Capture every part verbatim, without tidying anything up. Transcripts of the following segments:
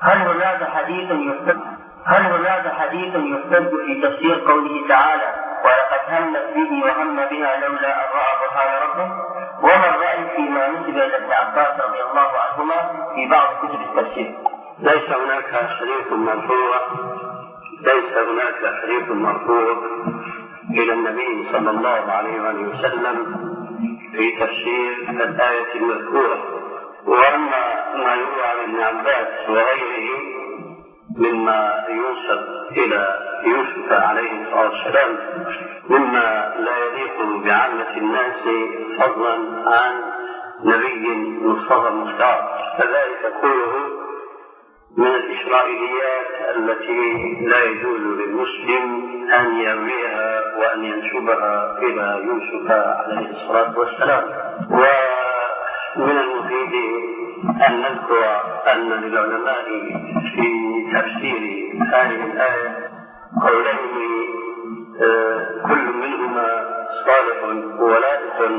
هل هناك حديث يحتج هل هناك حديث يحتج في تفسير قوله تعالى ولقد همت به وهم بها لولا أن رأى برهان ربه؟ وما الرأي فيما نسب إلى ابن عباس رضي الله عنهما في بعض كتب التفسير؟ ليس هناك حديث مرفوع ليس هناك حديث مرفوع إلى النبي صلى الله عليه وسلم في تفسير الآية المذكورة. وأما ما يروى عن ابن عباس وغيره مما يوصل إلى يوسف عليه الصلاة والسلام مما لا يليق بعامة الناس فضلا عن نبي مصطفى مختار، فذلك كله من الإسرائيليات التي لا يجوز للمسلم أن يرويها وأن ينسبها إلى يوسف عليه الصلاة والسلام. ومن المفيد أن نذكر أن للعلماء في تفسير هذه الآية قولين كل منهما صالح ولائق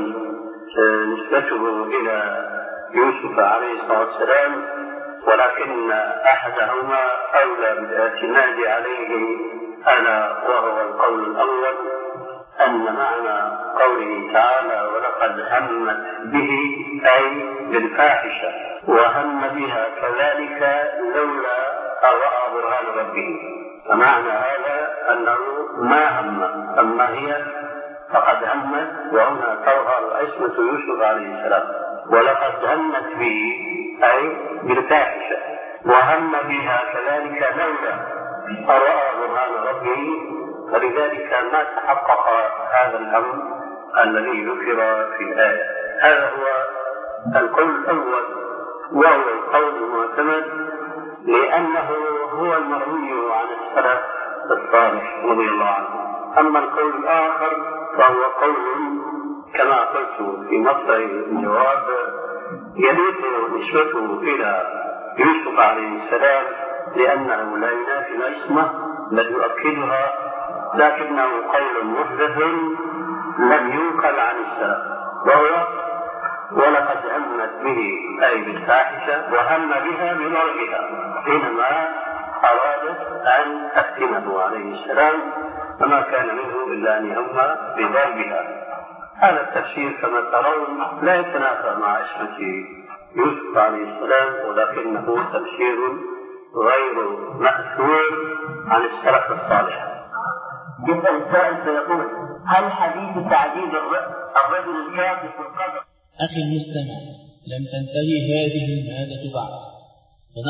نسبته إلى يوسف عليه الصلاة والسلام، ولكن أحدهما أولى بالاعتماد عليه ألا وهو القول الأول، أن معنى قوله تعالى ولقد همت به أي بالفاحشة وهم بها كذلك لولا أن رأى برهان ربه، فمعنى هذا أنه ما هم، أما هي فقد همت، وهنا تظهر عصمة يوسف عليه السلام. ولقد همت به أي بالفاحشة وهم بها كذلك لولا أن رأى برهان ربه، فلذلك ما تحقق هذا الهم الذي ذكر في الآية. هذا هو القول الأول، وهو القول المعتمد لأنه هو المروي عن السلف الصالح رضي الله عنه. أما القول الآخر فهو قول كما قلت في مصدر الجواب يليق نسبته إلى يوسف عليه السلام لأنه لا ينافي العصمة بل يؤكدها، لكنه قول محدث لم ينقل عن السلف، وهو ولقد همت به أي بالفاحشة وهم بها بضربها حينما أرادت أن تفتنه عليه السلام، فما كان منه إلا أن يهم بضربها. هذا التفسير كما ترون لا يتنافى مع عصمة يوسف عليه السلام، ولكنه تفسير غير مأثور عن السلف الصالح. يسأل السائل فيقول هل حديث تعذيب الرجل الكافر في القبر؟ أخي المستمع، لم تنتهي هذه المادة بعد.